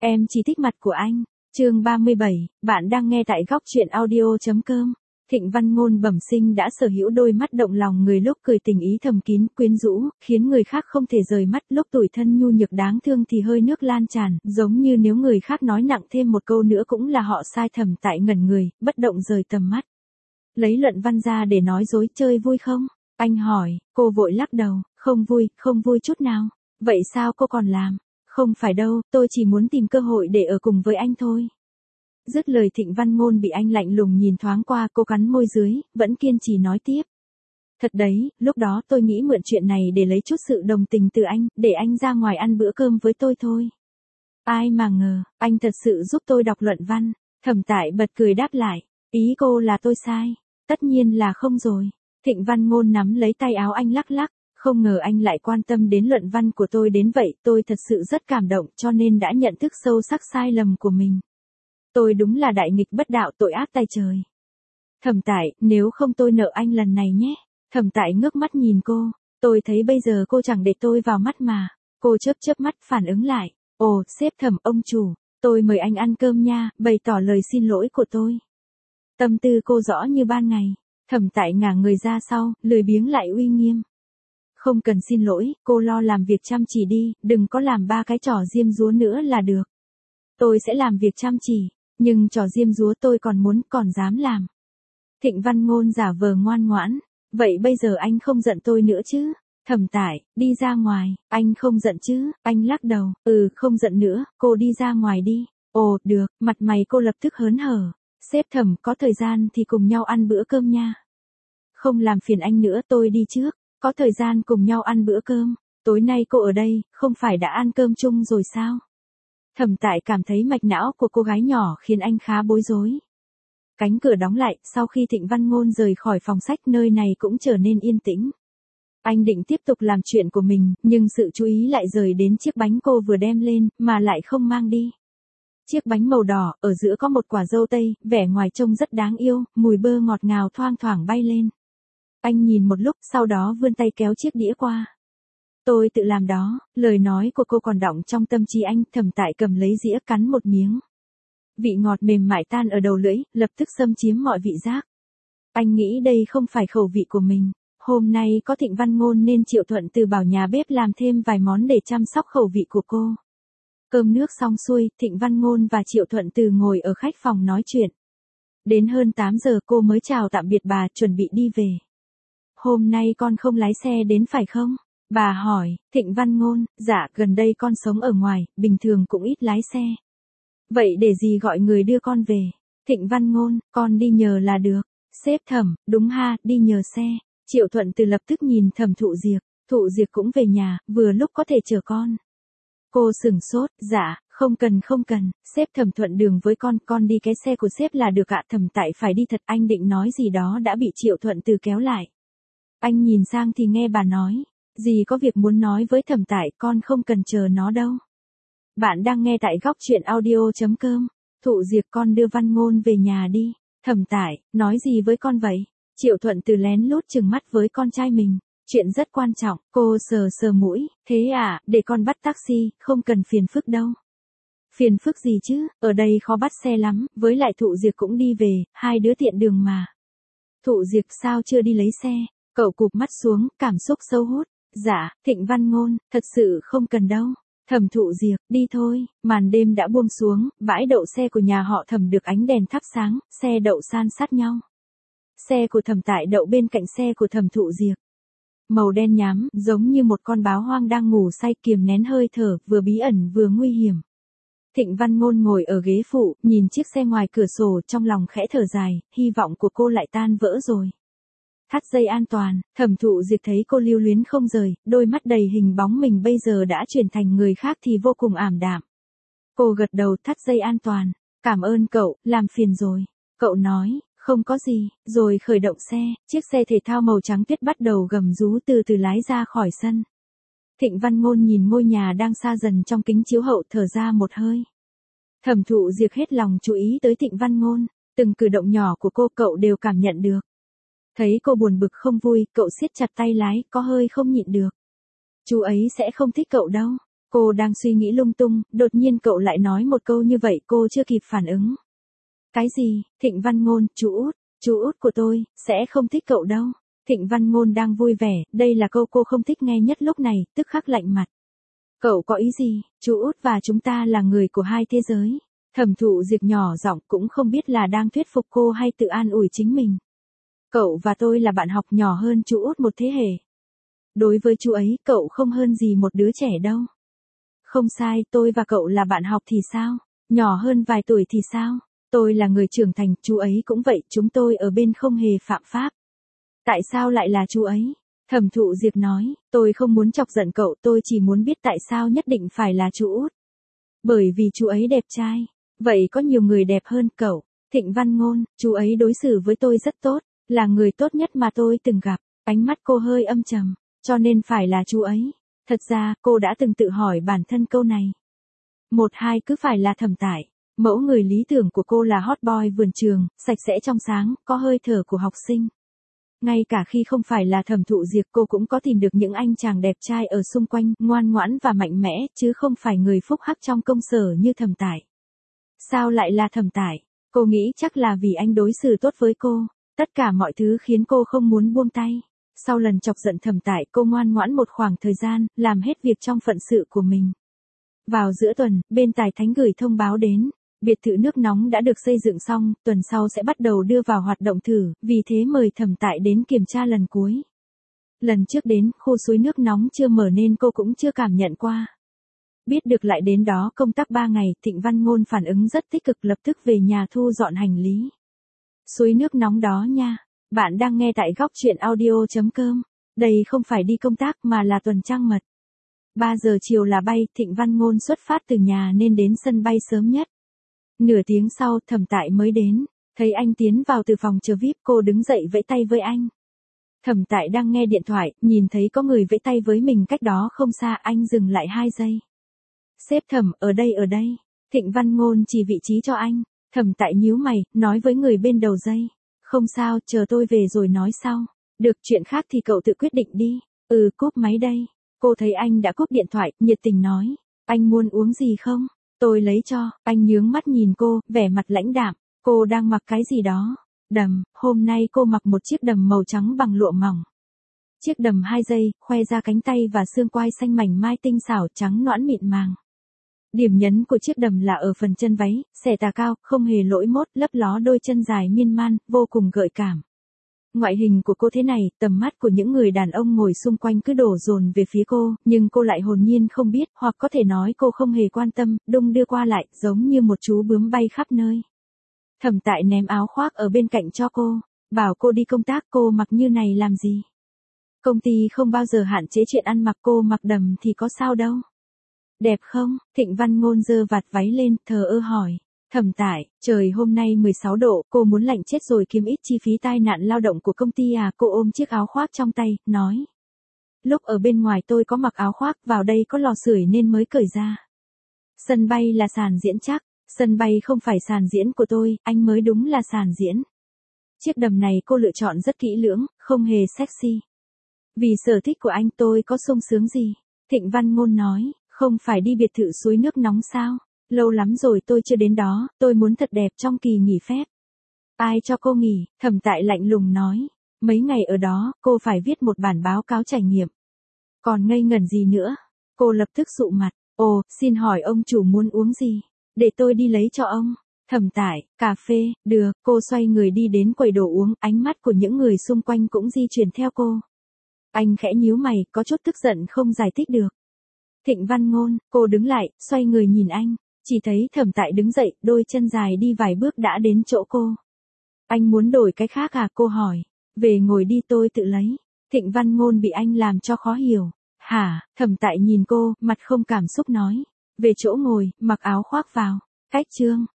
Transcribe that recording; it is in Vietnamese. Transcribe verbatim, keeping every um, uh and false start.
Em chỉ thích mặt của anh. Chương ba mươi bảy, bạn đang nghe tại góc truyện audio.com. Thịnh Văn Ngôn bẩm sinh đã sở hữu đôi mắt động lòng người, lúc cười tình ý thầm kín, quyến rũ, khiến người khác không thể rời mắt, lúc tủi thân nhu nhược đáng thương thì hơi nước lan tràn, giống như nếu người khác nói nặng thêm một câu nữa cũng là họ sai. Thẩm Tại ngẩn người, bất động rời tầm mắt. Lấy luận văn ra để nói dối, chơi vui không? Anh hỏi. Cô vội lắc đầu, không vui, không vui chút nào. Vậy sao cô còn làm? Không phải đâu, tôi chỉ muốn tìm cơ hội để ở cùng với anh thôi. Dứt lời Thịnh Văn Ngôn bị anh lạnh lùng nhìn thoáng qua, cô cắn môi dưới, vẫn kiên trì nói tiếp. Thật đấy, lúc đó tôi nghĩ mượn chuyện này để lấy chút sự đồng tình từ anh, để anh ra ngoài ăn bữa cơm với tôi thôi. Ai mà ngờ, anh thật sự giúp tôi đọc luận văn. Thẩm Tại bật cười đáp lại. Ý cô là tôi sai? Tất nhiên là không rồi. Thịnh Văn Ngôn nắm lấy tay áo anh lắc lắc. Không ngờ anh lại quan tâm đến luận văn của tôi đến vậy, tôi thật sự rất cảm động, cho nên đã nhận thức sâu sắc sai lầm của mình. Tôi đúng là đại nghịch bất đạo, tội ác tay trời. Thẩm Tại, nếu không tôi nợ anh lần này nhé. Thẩm Tại ngước mắt nhìn cô, tôi thấy bây giờ cô chẳng để tôi vào mắt mà. Cô chớp chớp mắt phản ứng lại. Ồ, sếp Thẩm, ông chủ, tôi mời anh ăn cơm nha, bày tỏ lời xin lỗi của tôi. Tâm tư cô rõ như ban ngày. Thẩm Tại ngả người ra sau, lười biếng lại uy nghiêm. Không cần xin lỗi, cô lo làm việc chăm chỉ đi, đừng có làm ba cái trò diêm dúa nữa là được. Tôi sẽ làm việc chăm chỉ, nhưng trò diêm dúa tôi còn muốn, còn dám làm. Thịnh Văn Ngôn giả vờ ngoan ngoãn. Vậy bây giờ anh không giận tôi nữa chứ? Thẩm Tại, đi ra ngoài. Anh không giận chứ? Anh lắc đầu. Ừ, không giận nữa, cô đi ra ngoài đi. Ồ, được, mặt mày cô lập tức hớn hở. Sếp Thẩm, có thời gian thì cùng nhau ăn bữa cơm nha. Không làm phiền anh nữa, tôi đi trước. Có thời gian cùng nhau ăn bữa cơm. Tối nay cô ở đây, không phải đã ăn cơm chung rồi sao? Thẩm Tại cảm thấy mạch não của cô gái nhỏ khiến anh khá bối rối. Cánh cửa đóng lại, sau khi Thịnh Văn Ngôn rời khỏi phòng sách, nơi này cũng trở nên yên tĩnh. Anh định tiếp tục làm chuyện của mình, nhưng sự chú ý lại rời đến chiếc bánh cô vừa đem lên, mà lại không mang đi. Chiếc bánh màu đỏ, ở giữa có một quả dâu tây, vẻ ngoài trông rất đáng yêu, mùi bơ ngọt ngào thoang thoảng bay lên. Anh nhìn một lúc, sau đó vươn tay kéo chiếc đĩa qua. Tôi tự làm đó. Lời nói của cô còn đọng trong tâm trí anh. Thẩm Tại cầm lấy dĩa cắn một miếng. Vị ngọt mềm mại tan ở đầu lưỡi, lập tức xâm chiếm mọi vị giác. Anh nghĩ đây không phải khẩu vị của mình. Hôm nay có Thịnh Văn Ngôn nên Triệu Thuận Từ bảo nhà bếp làm thêm vài món để chăm sóc khẩu vị của cô. Cơm nước xong xuôi, Thịnh Văn Ngôn và Triệu Thuận Từ ngồi ở khách phòng nói chuyện. Đến hơn tám giờ cô mới chào tạm biệt bà, chuẩn bị đi về. Hôm nay con không lái xe đến phải không? Bà hỏi. Thịnh Văn Ngôn, dạ, gần đây con sống ở ngoài, bình thường cũng ít lái xe. Vậy để gì gọi người đưa con về? Thịnh Văn Ngôn, con đi nhờ là được. Sếp Thẩm, đúng ha, đi nhờ xe. Triệu Thuận Từ lập tức nhìn Thẩm Thụ Diệp. Thụ Diệp cũng về nhà, vừa lúc có thể chở con. Cô sửng sốt, dạ, không cần không cần, sếp Thẩm thuận đường với con, con đi cái xe của sếp là được ạ. Thẩm Tại phải đi thật, anh định nói gì đó đã bị Triệu Thuận Từ kéo lại. Anh nhìn sang thì nghe bà nói. Dì có việc muốn nói với Thẩm Tại, con không cần chờ nó đâu. Bạn đang nghe tại góc truyện audio.com. Thụ Diệp, con đưa Văn Ngôn về nhà đi. Thẩm Tại, nói gì với con vậy? Triệu Thuận Từ lén lút trừng mắt với con trai mình. Chuyện rất quan trọng. Cô sờ sờ mũi. Thế à, để con bắt taxi, không cần phiền phức đâu. Phiền phức gì chứ, ở đây khó bắt xe lắm, với lại Thụ Diệp cũng đi về, hai đứa tiện đường mà. Thụ Diệp, sao chưa đi lấy xe? Cậu cụp mắt xuống, cảm xúc sâu hút. Dạ, Thịnh Văn Ngôn, thật sự không cần đâu. Thẩm Thụ Diệp, đi thôi. Màn đêm đã buông xuống, bãi đậu xe của nhà họ Thẩm được ánh đèn thắp sáng, xe đậu san sát nhau. Xe của Thẩm Tại đậu bên cạnh xe của Thẩm Thụ Diệp. Màu đen nhám, giống như một con báo hoang đang ngủ say, kiềm nén hơi thở, vừa bí ẩn vừa nguy hiểm. Thịnh Văn Ngôn ngồi ở ghế phụ, nhìn chiếc xe ngoài cửa sổ, trong lòng khẽ thở dài, hy vọng của cô lại tan vỡ rồi. Thắt dây an toàn. Thẩm Thụ Diệp thấy cô lưu luyến không rời, đôi mắt đầy hình bóng mình bây giờ đã chuyển thành người khác thì vô cùng ảm đạm. Cô gật đầu, thắt dây an toàn. Cảm ơn cậu, làm phiền rồi. Cậu nói, không có gì, rồi khởi động xe. Chiếc xe thể thao màu trắng tuyết bắt đầu gầm rú từ từ lái ra khỏi sân. Thịnh Văn Ngôn nhìn ngôi nhà đang xa dần trong kính chiếu hậu, thở ra một hơi. Thẩm Thụ Diệp hết lòng chú ý tới Thịnh Văn Ngôn, từng cử động nhỏ của cô cậu đều cảm nhận được. Thấy cô buồn bực không vui, cậu siết chặt tay lái, có hơi không nhịn được. Chú ấy sẽ không thích cậu đâu. Cô đang suy nghĩ lung tung, đột nhiên cậu lại nói một câu như vậy cô chưa kịp phản ứng. Cái gì? Thịnh Văn Ngôn, chú út, chú út của tôi, sẽ không thích cậu đâu. Thịnh Văn Ngôn đang vui vẻ, đây là câu cô không thích nghe nhất lúc này, tức khắc lạnh mặt. Cậu có ý gì? Chú út và chúng ta là người của hai thế giới. Thẩm Thụ Diệp nhỏ giọng cũng không biết là đang thuyết phục cô hay tự an ủi chính mình. Cậu và tôi là bạn học nhỏ hơn chú út một thế hệ. Đối với chú ấy, cậu không hơn gì một đứa trẻ đâu. Không sai, tôi và cậu là bạn học thì sao? Nhỏ hơn vài tuổi thì sao? Tôi là người trưởng thành, chú ấy cũng vậy, chúng tôi ở bên không hề phạm pháp. Tại sao lại là chú ấy? Thẩm Thụ Diệp nói, tôi không muốn chọc giận cậu, tôi chỉ muốn biết tại sao nhất định phải là chú út. Bởi vì chú ấy đẹp trai. Vậy có nhiều người đẹp hơn cậu. Thịnh Văn Ngôn, chú ấy đối xử với tôi rất tốt, là người tốt nhất mà tôi từng gặp. Ánh mắt cô hơi âm trầm, cho nên phải là chú ấy. Thật ra, cô đã từng tự hỏi bản thân câu này. Một hai cứ phải là Thẩm Tại. Mẫu người lý tưởng của cô là hot boy vườn trường, sạch sẽ trong sáng, có hơi thở của học sinh. Ngay cả khi không phải là Thẩm Thụ Diệp cô cũng có tìm được những anh chàng đẹp trai ở xung quanh, ngoan ngoãn và mạnh mẽ, chứ không phải người phúc hắc trong công sở như Thẩm Tại. Sao lại là Thẩm Tại? Cô nghĩ chắc là vì anh đối xử tốt với cô. Tất cả mọi thứ khiến cô không muốn buông tay. Sau lần chọc giận Thẩm Tại cô ngoan ngoãn một khoảng thời gian, làm hết việc trong phận sự của mình. Vào giữa tuần, bên Tài Thánh gửi thông báo đến. Biệt thự nước nóng đã được xây dựng xong, tuần sau sẽ bắt đầu đưa vào hoạt động thử, vì thế mời Thẩm Tại đến kiểm tra lần cuối. Lần trước đến, khu suối nước nóng chưa mở nên cô cũng chưa cảm nhận qua. Biết được lại đến đó công tác ba ngày, Thịnh Văn Ngôn phản ứng rất tích cực lập tức về nhà thu dọn hành lý. Suối nước nóng đó nha. Bạn đang nghe tại góc truyện audio chấm com. Đây không phải đi công tác mà là tuần trăng mật. ba giờ chiều là bay, Thịnh Văn Ngôn xuất phát từ nhà nên đến sân bay sớm nhất. Nửa tiếng sau, Thẩm Tại mới đến. Thấy anh tiến vào từ phòng chờ vi ai pi, cô đứng dậy vẫy tay với anh. Thẩm Tại đang nghe điện thoại, nhìn thấy có người vẫy tay với mình cách đó không xa, anh dừng lại hai giây. Sếp Thẩm, ở đây ở đây. Thịnh Văn Ngôn chỉ vị trí cho anh. Thẩm Tại nhíu mày, nói với người bên đầu dây. Không sao, chờ tôi về rồi nói sau. Được, chuyện khác thì cậu tự quyết định đi. Ừ, cúp máy đây. Cô thấy anh đã cúp điện thoại, nhiệt tình nói. Anh muốn uống gì không? Tôi lấy cho. Anh nhướng mắt nhìn cô, vẻ mặt lãnh đạm. Cô đang mặc cái gì đó? Đầm, hôm nay cô mặc một chiếc đầm màu trắng bằng lụa mỏng. Chiếc đầm hai dây, khoe ra cánh tay và xương quai xanh mảnh mai tinh xảo trắng nõn mịn màng. Điểm nhấn của chiếc đầm là ở phần chân váy, xẻ tà cao, không hề lỗi mốt, lấp ló đôi chân dài miên man, vô cùng gợi cảm. Ngoại hình của cô thế này, tầm mắt của những người đàn ông ngồi xung quanh cứ đổ dồn về phía cô, nhưng cô lại hồn nhiên không biết, hoặc có thể nói cô không hề quan tâm, đung đưa qua lại, giống như một chú bướm bay khắp nơi. Thẩm Tại ném áo khoác ở bên cạnh cho cô, bảo cô đi công tác, cô mặc như này làm gì? Công ty không bao giờ hạn chế chuyện ăn mặc, cô mặc đầm thì có sao đâu. Đẹp không? Thịnh Văn Ngôn giơ vạt váy lên, thờ ơ hỏi. Thẩm Tại, trời hôm nay mười sáu độ, cô muốn lạnh chết rồi kiếm ít chi phí tai nạn lao động của công ty à? Cô ôm chiếc áo khoác trong tay, nói. Lúc ở bên ngoài tôi có mặc áo khoác, vào đây có lò sưởi nên mới cởi ra. Sân bay là sàn diễn chắc, sân bay không phải sàn diễn của tôi, anh mới đúng là sàn diễn. Chiếc đầm này cô lựa chọn rất kỹ lưỡng, không hề sexy. Vì sở thích của anh tôi có sung sướng gì? Thịnh Văn Ngôn nói. Không phải đi biệt thự suối nước nóng sao? Lâu lắm rồi tôi chưa đến đó, tôi muốn thật đẹp trong kỳ nghỉ phép. Ai cho cô nghỉ? Thẩm Tại lạnh lùng nói. Mấy ngày ở đó, cô phải viết một bản báo cáo trải nghiệm. Còn ngây ngẩn gì nữa? Cô lập tức sụ mặt. Ồ, xin hỏi ông chủ muốn uống gì? Để tôi đi lấy cho ông. Thẩm Tại, cà phê, được. Cô xoay người đi đến quầy đồ uống, ánh mắt của những người xung quanh cũng di chuyển theo cô. Anh khẽ nhíu mày, có chút tức giận không giải thích được. Thịnh Văn Ngôn, cô đứng lại, xoay người nhìn anh, chỉ thấy Thẩm Tại đứng dậy, đôi chân dài đi vài bước đã đến chỗ cô. Anh muốn đổi cái khác à? Cô hỏi. Về ngồi đi, tôi tự lấy. Thịnh Văn Ngôn bị anh làm cho khó hiểu. Hả? Thẩm Tại nhìn cô, mặt không cảm xúc nói. Về chỗ ngồi, mặc áo khoác vào. Cách chương.